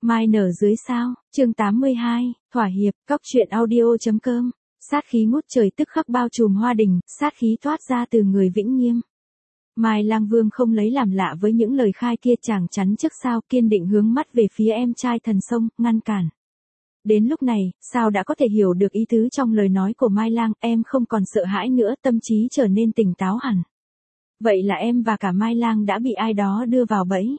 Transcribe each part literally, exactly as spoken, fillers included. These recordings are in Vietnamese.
Mai nở dưới sao, chương tám mươi hai, thỏa hiệp, cóc truyện audio.com, sát khí ngút trời tức khắc bao trùm Hoa Đình, sát khí thoát ra từ người Vĩnh Nghiêm. Mai Lang Vương không lấy làm lạ với những lời khai kia, chàng chắn trước sau, kiên định hướng mắt về phía em trai Thần Sông, ngăn cản. Đến lúc này, sao đã có thể hiểu được ý tứ trong lời nói của Mai Lang, em không còn sợ hãi nữa, tâm trí trở nên tỉnh táo hẳn. Vậy là em và cả Mai Lang đã bị ai đó đưa vào bẫy.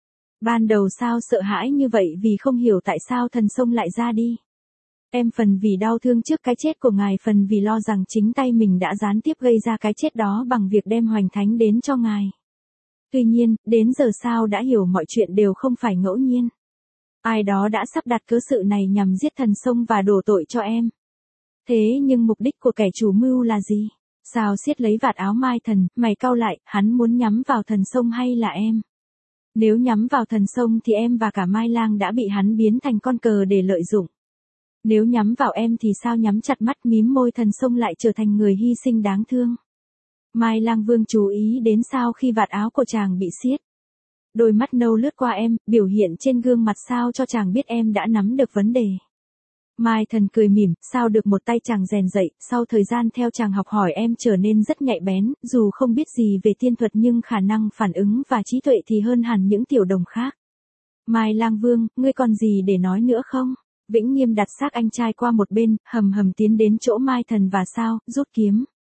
Ban đầu sao sợ hãi như vậy vì không hiểu tại sao Thần Sông lại ra đi. Em phần vì đau thương trước cái chết của ngài, phần vì lo rằng chính tay mình đã gián tiếp gây ra cái chết đó bằng việc đem Hoành Thánh đến cho ngài. Tuy nhiên, đến giờ sao đã hiểu mọi chuyện đều không phải ngẫu nhiên. Ai đó đã sắp đặt cớ sự này nhằm giết Thần Sông và đổ tội cho em. Thế nhưng mục đích của kẻ chủ mưu là gì? Sao siết lấy vạt áo Mai Thần, mày cau lại, hắn muốn nhắm vào Thần Sông hay là em? Nếu nhắm vào Thần Sông thì em và cả Mai Lang đã bị hắn biến thành con cờ để lợi dụng. Nếu nhắm vào em thì sao nhắm chặt mắt mím môi Thần Sông lại trở thành người hy sinh đáng thương. Mai Lang Vương chú ý đến sao khi vạt áo của chàng bị siết. Đôi mắt nâu lướt qua em, biểu hiện trên gương mặt sao cho chàng biết em đã nắm được vấn đề. Mai Thần cười mỉm, sao được một tay chàng rèn dậy, sau thời gian theo chàng học hỏi em trở nên rất nhạy bén, dù không biết gì về tiên thuật nhưng khả năng phản ứng và trí tuệ thì hơn hẳn những tiểu đồng khác. Mai Lang Vương, ngươi còn gì để nói nữa không? Vĩnh Nghiêm đặt xác anh trai qua một bên, hầm hầm tiến đến chỗ Mai Thần và sao, rút kiếm.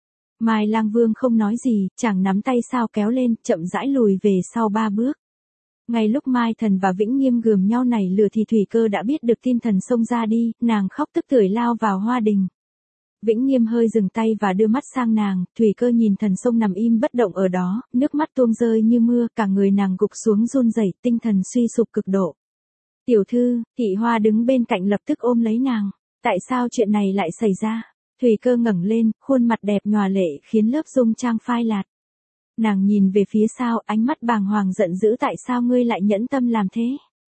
Mai Lang Vương không nói gì, chàng nắm tay sao kéo lên, chậm rãi lùi về sau ba bước. Ngay lúc Mai Thần và Vĩnh Nghiêm gườm nhau nảy lửa thì Thủy Cơ đã biết được tin Thần Sông ra đi, nàng khóc tức tưởi lao vào Hoa Đình. Vĩnh Nghiêm hơi dừng tay và đưa mắt sang nàng, Thủy Cơ nhìn Thần Sông nằm im bất động ở đó, nước mắt tuôn rơi như mưa, cả người nàng gục xuống run rẩy, tinh thần suy sụp cực độ. Tiểu thư, Thị Hoa đứng bên cạnh lập tức ôm lấy nàng. Tại sao chuyện này lại xảy ra? Thủy Cơ ngẩng lên, khuôn mặt đẹp nhòa lệ khiến lớp dung trang phai lạt. Nàng nhìn về phía sao, ánh mắt bàng hoàng giận dữ, tại sao ngươi lại nhẫn tâm làm thế?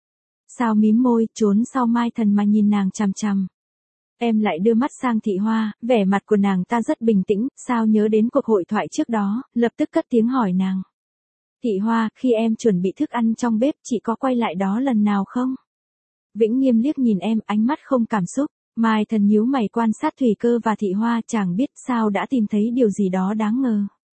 Sao mím môi, trốn sau Mai Thần mà nhìn nàng chằm chằm. Em lại đưa mắt sang Thị Hoa, vẻ mặt của nàng ta rất bình tĩnh, sao nhớ đến cuộc hội thoại trước đó, lập tức cất tiếng hỏi nàng. Thị Hoa, khi em chuẩn bị thức ăn trong bếp chị có quay lại đó lần nào không? Vĩnh Nghiêm liếc nhìn em, ánh mắt không cảm xúc. Mai Thần nhíu mày quan sát Thủy Cơ và Thị Hoa, chàng biết sao đã tìm thấy điều gì đó đáng ngờ.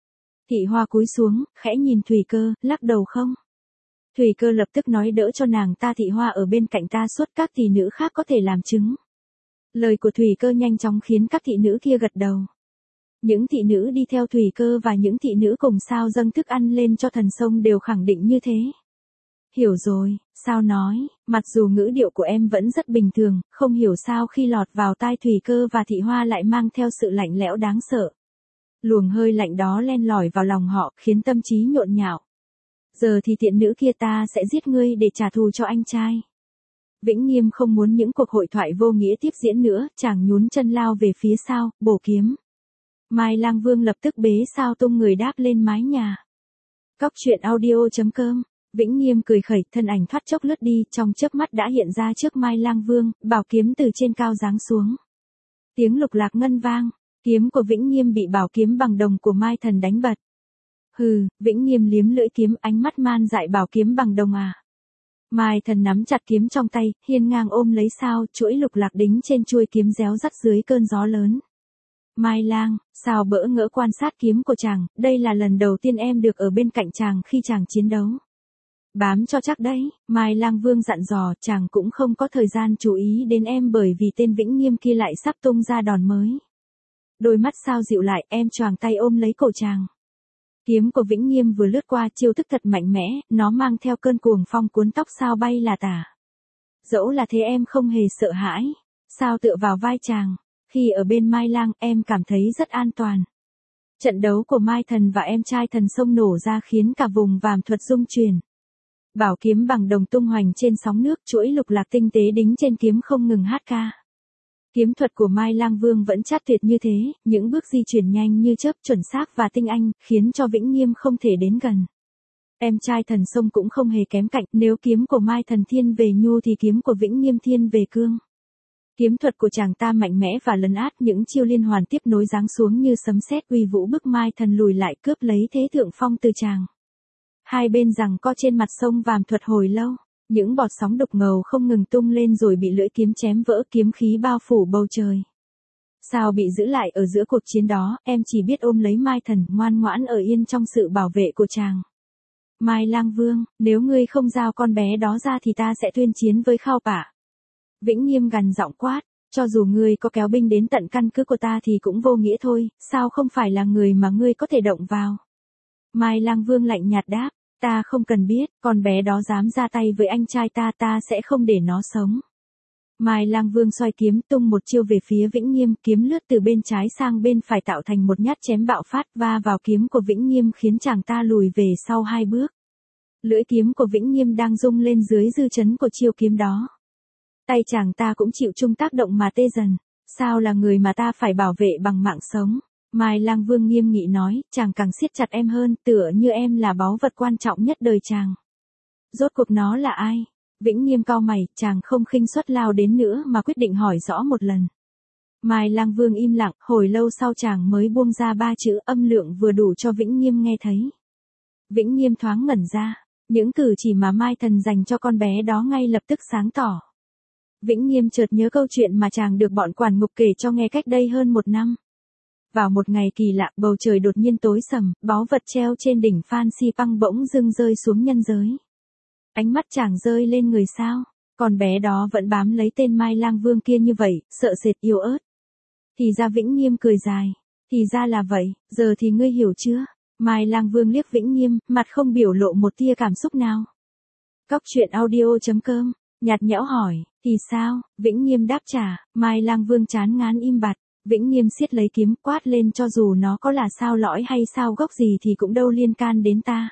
Thị Hoa cúi xuống, khẽ nhìn Thủy Cơ, lắc đầu không. Thủy Cơ lập tức nói đỡ cho nàng ta, Thị Hoa ở bên cạnh ta suốt, các thị nữ khác có thể làm chứng. Lời của Thủy Cơ nhanh chóng khiến các thị nữ kia gật đầu. Những thị nữ đi theo Thủy Cơ và những thị nữ cùng sao dâng thức ăn lên cho Thần Sông đều khẳng định như thế. Hiểu rồi, sao nói, mặc dù ngữ điệu của em vẫn rất bình thường, không hiểu sao khi lọt vào tai Thủy Cơ và Thị Hoa lại mang theo sự lạnh lẽo đáng sợ. Luồng hơi lạnh đó len lỏi vào lòng họ, khiến tâm trí nhộn nhạo. Giờ thì tiện nữ kia ta sẽ giết ngươi để trả thù cho anh trai. Vĩnh Nghiêm không muốn những cuộc hội thoại vô nghĩa tiếp diễn nữa, chàng nhún chân lao về phía sau, bổ kiếm. Mai Lang Vương lập tức bế sao tung người đáp lên mái nhà. Cóc truyện audio.com. Vĩnh Nghiêm cười khẩy, thân ảnh thoát chốc lướt đi, trong chớp mắt đã hiện ra trước Mai Lang Vương, bảo kiếm từ trên cao giáng xuống. Tiếng lục lạc ngân vang, kiếm của Vĩnh Nghiêm bị bảo kiếm bằng đồng của Mai Thần đánh bật. Hừ, Vĩnh Nghiêm liếm lưỡi kiếm, ánh mắt man dại, bảo kiếm bằng đồng à. Mai Thần nắm chặt kiếm trong tay, hiên ngang ôm lấy sao, chuỗi lục lạc đính trên chuôi kiếm réo rắt dưới cơn gió lớn. Mai Lang, sao bỡ ngỡ quan sát kiếm của chàng, đây là lần đầu tiên em được ở bên cạnh chàng khi chàng chiến đấu. Bám cho chắc đấy, Mai Lang Vương dặn dò, chàng cũng không có thời gian chú ý đến em bởi vì tên Vĩnh Nghiêm kia lại sắp tung ra đòn mới. Đôi mắt sao dịu lại, em choàng tay ôm lấy cổ chàng. Kiếm của Vĩnh Nghiêm vừa lướt qua, chiêu thức thật mạnh mẽ, nó mang theo cơn cuồng phong cuốn tóc sao bay là tả. Dẫu là thế em không hề sợ hãi, sao tựa vào vai chàng. Khi ở bên Mai Lang, em cảm thấy rất an toàn. Trận đấu của Mai Thần và em trai Thần Sông nổ ra khiến cả vùng Vàm Thuật rung chuyển. Bảo kiếm bằng đồng tung hoành trên sóng nước, chuỗi lục lạc tinh tế đính trên kiếm không ngừng hát ca. Kiếm thuật của Mai Lang Vương vẫn chắc tuyệt như thế, những bước di chuyển nhanh như chớp, chuẩn xác và tinh anh, khiến cho Vĩnh Nghiêm không thể đến gần. Em trai Thần Sông cũng không hề kém cạnh, nếu kiếm của Mai Thần thiên về nhu thì kiếm của Vĩnh Nghiêm thiên về cương. Kiếm thuật của chàng ta mạnh mẽ và lấn át, những chiêu liên hoàn tiếp nối giáng xuống như sấm sét uy vũ bức Mai Thần lùi lại, cướp lấy thế thượng phong từ chàng. Hai bên giằng co trên mặt sông Vàm Thuật hồi lâu. Những bọt sóng đục ngầu không ngừng tung lên rồi bị lưỡi kiếm chém vỡ, kiếm khí bao phủ bầu trời. Sao bị giữ lại ở giữa cuộc chiến đó, em chỉ biết ôm lấy Mai Thần, ngoan ngoãn ở yên trong sự bảo vệ của chàng. Mai Lang Vương, nếu ngươi không giao con bé đó ra thì ta sẽ tuyên chiến với Khao Bạ. Vĩnh Nghiêm gằn giọng quát, cho dù ngươi có kéo binh đến tận căn cứ của ta thì cũng vô nghĩa thôi, sao không phải là người mà ngươi có thể động vào. Mai Lang Vương lạnh nhạt đáp, ta không cần biết, con bé đó dám ra tay với anh trai ta, ta sẽ không để nó sống. Mai Lang Vương xoay kiếm tung một chiêu về phía Vĩnh Nghiêm, kiếm lướt từ bên trái sang bên phải tạo thành một nhát chém bạo phát, va vào kiếm của Vĩnh Nghiêm khiến chàng ta lùi về sau hai bước. Lưỡi kiếm của Vĩnh Nghiêm đang rung lên dưới dư chấn của chiêu kiếm đó. Tay chàng ta cũng chịu chung tác động mà tê dần. Sao là người mà ta phải bảo vệ bằng mạng sống? Mai Lang Vương nghiêm nghị nói, chàng càng siết chặt em hơn, tựa như em là báu vật quan trọng nhất đời chàng. Rốt cuộc nó là ai? Vĩnh Nghiêm cau mày, chàng không khinh suất lao đến nữa mà quyết định hỏi rõ một lần. Mai Lang Vương im lặng, hồi lâu sau chàng mới buông ra ba chữ, âm lượng vừa đủ cho Vĩnh Nghiêm nghe thấy. Vĩnh Nghiêm thoáng ngẩn ra, những cử chỉ mà Mai Thần dành cho con bé đó ngay lập tức sáng tỏ. Vĩnh Nghiêm chợt nhớ câu chuyện mà chàng được bọn quản ngục kể cho nghe cách đây hơn một năm. Vào một ngày kỳ lạ, bầu trời đột nhiên tối sầm, báu vật treo trên đỉnh Phan Xi Păng bỗng dưng rơi xuống nhân giới. Ánh mắt chàng rơi lên người sao, con bé đó vẫn bám lấy tên Mai Lang Vương kia như vậy, sợ sệt yếu ớt. Thì ra Vĩnh Nghiêm cười dài, thì ra là vậy, giờ thì ngươi hiểu chưa? Mai Lang Vương liếc Vĩnh Nghiêm, mặt không biểu lộ một tia cảm xúc nào. Cóc truyện audio chấm com, nhạt nhẽo hỏi, thì sao? Vĩnh Nghiêm đáp trả, Mai Lang Vương chán ngán im bặt. Vĩnh Nghiêm siết lấy kiếm quát lên, cho dù nó có là sao lõi hay sao gốc gì thì cũng đâu liên can đến ta.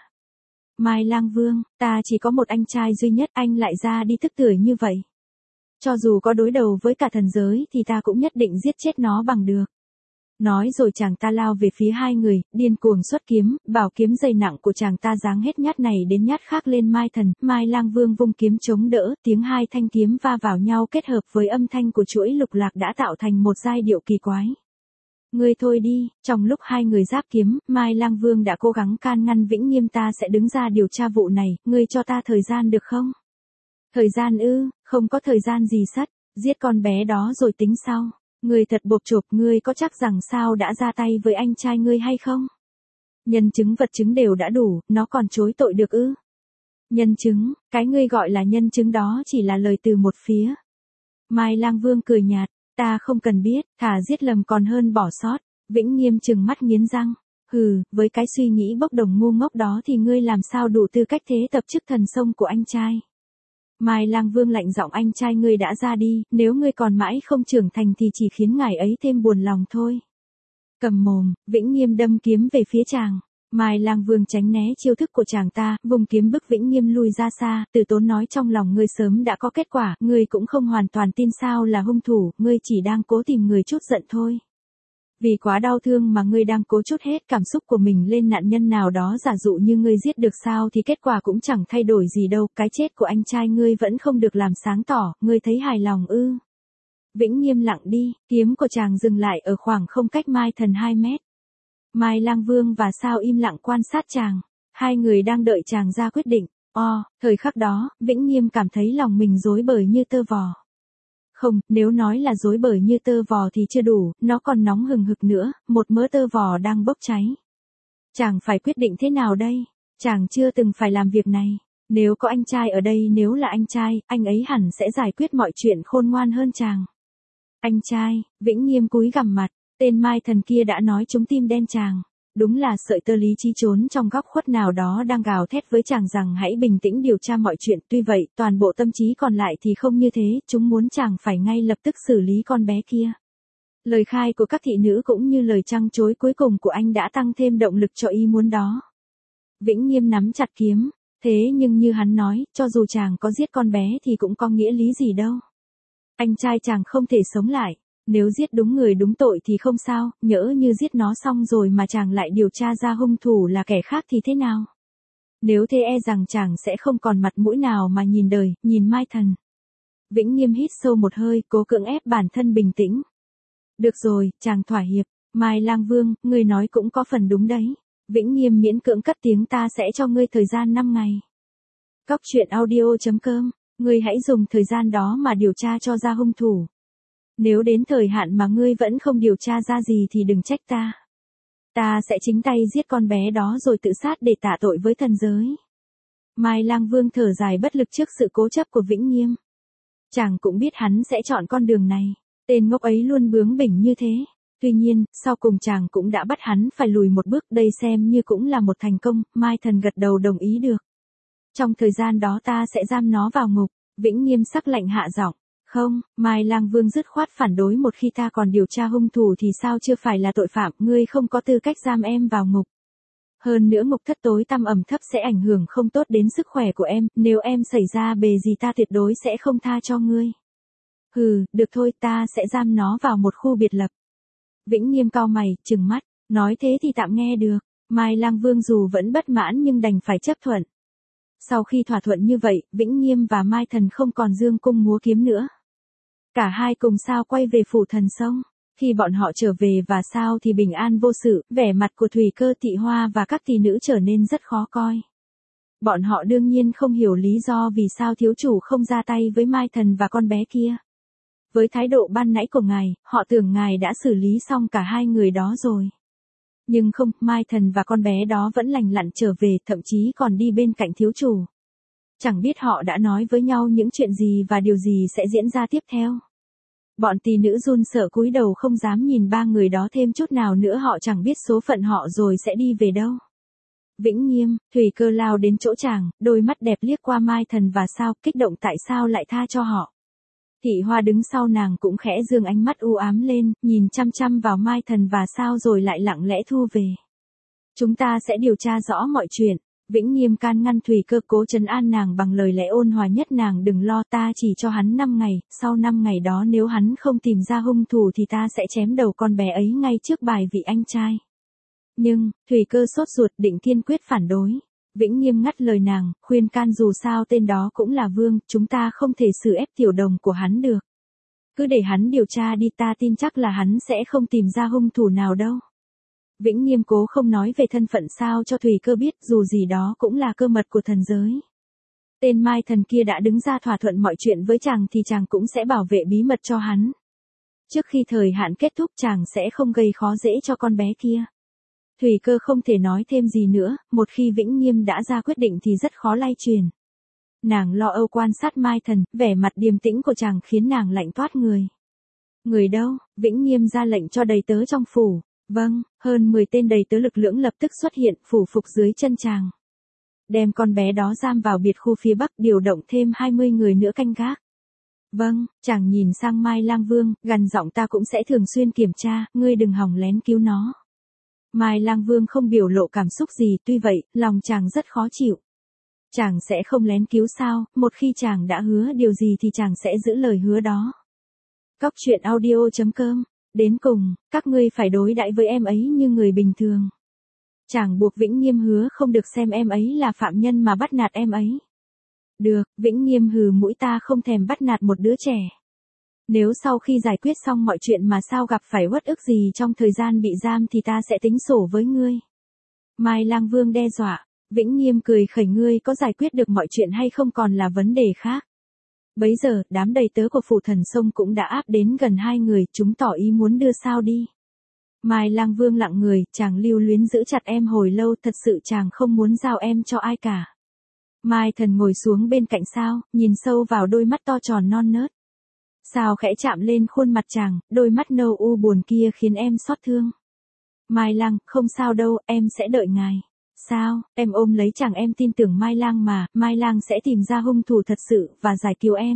Mai Lang Vương, ta chỉ có một anh trai duy nhất, anh lại ra đi tức tưởi như vậy. Cho dù có đối đầu với cả thần giới thì ta cũng nhất định giết chết nó bằng được. Nói rồi chàng ta lao về phía hai người, điên cuồng xuất kiếm, bảo kiếm dày nặng của chàng ta giáng hết nhát này đến nhát khác lên Mai Thần. Mai Lang Vương vung kiếm chống đỡ, tiếng hai thanh kiếm va vào nhau kết hợp với âm thanh của chuỗi lục lạc đã tạo thành một giai điệu kỳ quái. Ngươi thôi đi, trong lúc hai người giáp kiếm, Mai Lang Vương đã cố gắng can ngăn Vĩnh Nghiêm, ta sẽ đứng ra điều tra vụ này, ngươi cho ta thời gian được không? Thời gian ư, không có thời gian gì sắt, giết con bé đó rồi tính sau. Ngươi thật bộp chộp, ngươi có chắc rằng sao đã ra tay với anh trai ngươi hay không? Nhân chứng vật chứng đều đã đủ, nó còn chối tội được ư? Nhân chứng, cái ngươi gọi là nhân chứng đó chỉ là lời từ một phía. Mai Lang Vương cười nhạt, ta không cần biết, thà giết lầm còn hơn bỏ sót. Vĩnh Nghiêm trừng mắt nghiến răng, hừ, với cái suy nghĩ bốc đồng ngu ngốc đó thì ngươi làm sao đủ tư cách thế tập chức thần sông của anh trai? Mai Lang Vương lạnh giọng, anh trai ngươi đã ra đi, nếu ngươi còn mãi không trưởng thành thì chỉ khiến ngài ấy thêm buồn lòng thôi. Cầm mồm, Vĩnh Nghiêm đâm kiếm về phía chàng. Mai Lang Vương tránh né chiêu thức của chàng ta, vùng kiếm bức Vĩnh Nghiêm lui ra xa, Từ Tốn nói trong lòng ngươi sớm đã có kết quả, ngươi cũng không hoàn toàn tin sao là hung thủ, ngươi chỉ đang cố tìm người trút giận thôi. Vì quá đau thương mà ngươi đang cố trút hết cảm xúc của mình lên nạn nhân nào đó, giả dụ như ngươi giết được sao thì kết quả cũng chẳng thay đổi gì đâu, cái chết của anh trai ngươi vẫn không được làm sáng tỏ, ngươi thấy hài lòng ư? Vĩnh Nghiêm lặng đi, kiếm của chàng dừng lại ở khoảng không cách Mai Thần hai mét. Mai Lang Vương và Sao im lặng quan sát chàng, hai người đang đợi chàng ra quyết định. O, thời khắc đó, Vĩnh Nghiêm cảm thấy lòng mình rối bời như tơ vò. Không, nếu nói là rối bời như tơ vò thì chưa đủ, nó còn nóng hừng hực nữa, một mớ tơ vò đang bốc cháy. Chàng phải quyết định thế nào đây? Chàng chưa từng phải làm việc này. Nếu có anh trai ở đây, nếu là anh trai, anh ấy hẳn sẽ giải quyết mọi chuyện khôn ngoan hơn chàng. Anh trai, Vĩnh Nghiêm cúi gằm mặt, tên Mai Thần kia đã nói trúng tim đen chàng. Đúng là sợi tơ lý trí trốn trong góc khuất nào đó đang gào thét với chàng rằng hãy bình tĩnh điều tra mọi chuyện. Tuy vậy, toàn bộ tâm trí còn lại thì không như thế, chúng muốn chàng phải ngay lập tức xử lý con bé kia. Lời khai của các thị nữ cũng như lời trăng trối cuối cùng của anh đã tăng thêm động lực cho ý muốn đó. Vĩnh Nghiêm nắm chặt kiếm, thế nhưng như hắn nói, cho dù chàng có giết con bé thì cũng có nghĩa lý gì đâu. Anh trai chàng không thể sống lại. Nếu giết đúng người đúng tội thì không sao, nhỡ như giết nó xong rồi mà chàng lại điều tra ra hung thủ là kẻ khác thì thế nào? Nếu thế e rằng chàng sẽ không còn mặt mũi nào mà nhìn đời, nhìn Mai Thần. Vĩnh Nghiêm hít sâu một hơi, cố cưỡng ép bản thân bình tĩnh. Được rồi, chàng thỏa hiệp. Mai Lang Vương, ngươi nói cũng có phần đúng đấy. Vĩnh Nghiêm miễn cưỡng cất tiếng, ta sẽ cho ngươi thời gian năm ngày. Cóc truyện audio chấm com, ngươi hãy dùng thời gian đó mà điều tra cho ra hung thủ. Nếu đến thời hạn mà ngươi vẫn không điều tra ra gì thì đừng trách ta. Ta sẽ chính tay giết con bé đó rồi tự sát để tạ tội với thần giới. Mai Lang Vương thở dài bất lực trước sự cố chấp của Vĩnh Nghiêm. Chàng cũng biết hắn sẽ chọn con đường này. Tên ngốc ấy luôn bướng bỉnh như thế. Tuy nhiên, sau cùng chàng cũng đã bắt hắn phải lùi một bước, đây xem như cũng là một thành công. Mai Thần gật đầu đồng ý được. Trong thời gian đó ta sẽ giam nó vào ngục. Vĩnh Nghiêm sắc lạnh hạ giọng. Không, Mai Lang Vương dứt khoát phản đối, một khi ta còn điều tra hung thủ thì sao chưa phải là tội phạm, ngươi không có tư cách giam em vào ngục. Hơn nữa ngục thất tối tăm ẩm thấp sẽ ảnh hưởng không tốt đến sức khỏe của em, nếu em xảy ra bề gì ta tuyệt đối sẽ không tha cho ngươi. Hừ, được thôi, ta sẽ giam nó vào một khu biệt lập. Vĩnh Nghiêm cau mày, trừng mắt, nói thế thì tạm nghe được. Mai Lang Vương dù vẫn bất mãn nhưng đành phải chấp thuận. Sau khi thỏa thuận như vậy, Vĩnh Nghiêm và Mai Thần không còn dương cung múa kiếm nữa. Cả hai cùng sao quay về phủ Thần Sông. Khi bọn họ trở về và sao thì bình an vô sự, vẻ mặt của Thùy Cơ, Tị Hoa và các tỷ nữ trở nên rất khó coi. Bọn họ đương nhiên không hiểu lý do vì sao thiếu chủ không ra tay với Mai Thần và con bé kia. Với thái độ ban nãy của ngài, họ tưởng ngài đã xử lý xong cả hai người đó rồi. Nhưng không, Mai Thần và con bé đó vẫn lành lặn trở về, thậm chí còn đi bên cạnh thiếu chủ. Chẳng biết họ đã nói với nhau những chuyện gì và điều gì sẽ diễn ra tiếp theo. Bọn tỷ nữ run sợ cúi đầu không dám nhìn ba người đó thêm chút nào nữa, họ chẳng biết số phận họ rồi sẽ đi về đâu. Vĩnh Nghiêm, Thùy Cơ lao đến chỗ chàng, đôi mắt đẹp liếc qua Mai Thần và sao, kích động tại sao lại tha cho họ. Thị Hoa đứng sau nàng cũng khẽ dương ánh mắt u ám lên, nhìn chăm chăm vào Mai Thần và sao rồi lại lặng lẽ thu về. Chúng ta sẽ điều tra rõ mọi chuyện. Vĩnh Nghiêm can ngăn Thùy Cơ, cố trấn an nàng bằng lời lẽ ôn hòa nhất, nàng đừng lo, ta chỉ cho hắn năm ngày, sau năm ngày đó nếu hắn không tìm ra hung thủ thì ta sẽ chém đầu con bé ấy ngay trước bài vị anh trai. Nhưng, Thùy Cơ sốt ruột định kiên quyết phản đối. Vĩnh Nghiêm ngắt lời nàng, khuyên can dù sao tên đó cũng là vương, chúng ta không thể xử ép tiểu đồng của hắn được. Cứ để hắn điều tra đi, ta tin chắc là hắn sẽ không tìm ra hung thủ nào đâu. Vĩnh Nghiêm cố không nói về thân phận sao cho Thùy Cơ biết, dù gì đó cũng là cơ mật của thần giới. Tên Mai Thần kia đã đứng ra thỏa thuận mọi chuyện với chàng thì chàng cũng sẽ bảo vệ bí mật cho hắn. Trước khi thời hạn kết thúc chàng sẽ không gây khó dễ cho con bé kia. Thùy Cơ không thể nói thêm gì nữa, một khi Vĩnh Nghiêm đã ra quyết định thì rất khó lay truyền. Nàng lo âu quan sát Mai Thần, vẻ mặt điềm tĩnh của chàng khiến nàng lạnh toát người. Người đâu? Vĩnh Nghiêm ra lệnh cho đầy tớ trong phủ. Vâng, hơn mười tên đầy tớ lực lưỡng lập tức xuất hiện, phủ phục dưới chân chàng. Đem con bé đó giam vào biệt khu phía bắc, điều động thêm hai mươi người nữa canh gác. Vâng, chàng nhìn sang Mai Lang Vương, gằn giọng, ta cũng sẽ thường xuyên kiểm tra, ngươi đừng hòng lén cứu nó. Mai Lang Vương không biểu lộ cảm xúc gì, tuy vậy, lòng chàng rất khó chịu. Chàng sẽ không lén cứu sao, một khi chàng đã hứa điều gì thì chàng sẽ giữ lời hứa đó. Cóc truyện audio chấm com. Đến cùng, các ngươi phải đối đãi với em ấy như người bình thường. Chàng buộc Vĩnh Nghiêm hứa không được xem em ấy là phạm nhân mà bắt nạt em ấy. Được, Vĩnh Nghiêm hừ mũi, ta không thèm bắt nạt một đứa trẻ. Nếu sau khi giải quyết xong mọi chuyện mà sao gặp phải uất ức gì trong thời gian bị giam thì ta sẽ tính sổ với ngươi. Mai Lang Vương đe dọa. Vĩnh Nghiêm cười khẩy, ngươi có giải quyết được mọi chuyện hay không còn là vấn đề khác. Bấy giờ, đám đầy tớ của phủ Thần Sông cũng đã áp đến gần hai người, chúng tỏ ý muốn đưa sao đi. Mai Lang Vương lặng người, chàng lưu luyến giữ chặt em hồi lâu, thật sự chàng không muốn giao em cho ai cả. Mai Thần ngồi xuống bên cạnh sao, nhìn sâu vào đôi mắt to tròn non nớt. Sao khẽ chạm lên khuôn mặt chàng, đôi mắt nâu u buồn kia khiến em xót thương. Mai Lang, không sao đâu, em sẽ đợi ngài. Sao, em ôm lấy chàng, em tin tưởng Mai Lang mà, Mai Lang sẽ tìm ra hung thủ thật sự, và giải cứu em.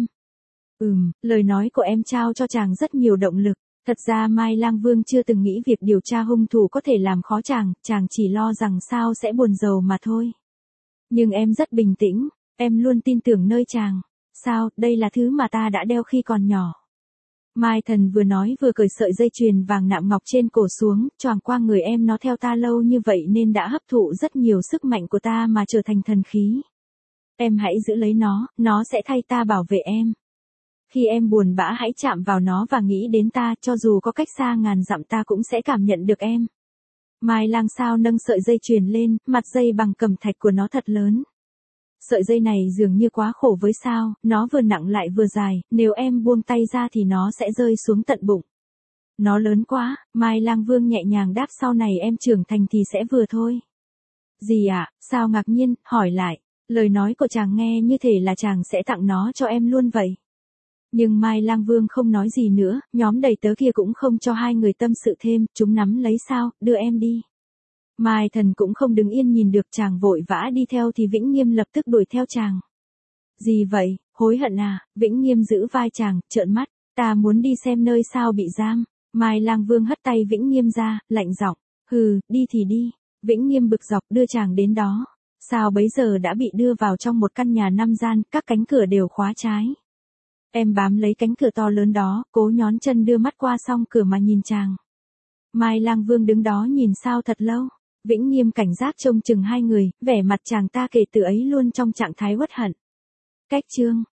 Ừm, lời nói của em trao cho chàng rất nhiều động lực. Thật ra Mai Lang Vương chưa từng nghĩ việc điều tra hung thủ có thể làm khó chàng, chàng chỉ lo rằng sao sẽ buồn rầu mà thôi. Nhưng em rất bình tĩnh, em luôn tin tưởng nơi chàng. Sao, đây là thứ mà ta đã đeo khi còn nhỏ. Mai Thần vừa nói vừa cởi sợi dây chuyền vàng nạm ngọc trên cổ xuống, choàng qua người em, nó theo ta lâu như vậy nên đã hấp thụ rất nhiều sức mạnh của ta mà trở thành thần khí. Em hãy giữ lấy nó, nó sẽ thay ta bảo vệ em. Khi em buồn bã hãy chạm vào nó và nghĩ đến ta, cho dù có cách xa ngàn dặm ta cũng sẽ cảm nhận được em. Mai Lang sao nâng sợi dây chuyền lên, mặt dây bằng cẩm thạch của nó thật lớn. Sợi dây này dường như quá khổ với sao, nó vừa nặng lại vừa dài, nếu em buông tay ra thì nó sẽ rơi xuống tận bụng. Nó lớn quá, Mai Lang Vương nhẹ nhàng đáp, sau này em trưởng thành thì sẽ vừa thôi. Gì ạ, à? Sao ngạc nhiên, hỏi lại. Lời nói của chàng nghe như thể là chàng sẽ tặng nó cho em luôn vậy. Nhưng Mai Lang Vương không nói gì nữa, nhóm đầy tớ kia cũng không cho hai người tâm sự thêm, chúng nắm lấy sao, đưa em đi. Mai Thần cũng không đứng yên nhìn được chàng vội vã đi theo thì Vĩnh Nghiêm lập tức đuổi theo chàng. Gì vậy, hối hận à, Vĩnh Nghiêm giữ vai chàng, trợn mắt, ta muốn đi xem nơi sao bị giam. Mai Lang Vương hất tay Vĩnh Nghiêm ra, lạnh giọng, hừ, đi thì đi. Vĩnh Nghiêm bực dọc đưa chàng đến đó. Sao bấy giờ đã bị đưa vào trong một căn nhà năm gian, các cánh cửa đều khóa trái. Em bám lấy cánh cửa to lớn đó, cố nhón chân đưa mắt qua song cửa mà nhìn chàng. Mai Lang Vương đứng đó nhìn sao thật lâu. Vĩnh Nghiêm cảnh giác trông chừng hai người, vẻ mặt chàng ta kể từ ấy luôn trong trạng thái uất hận. Cách chương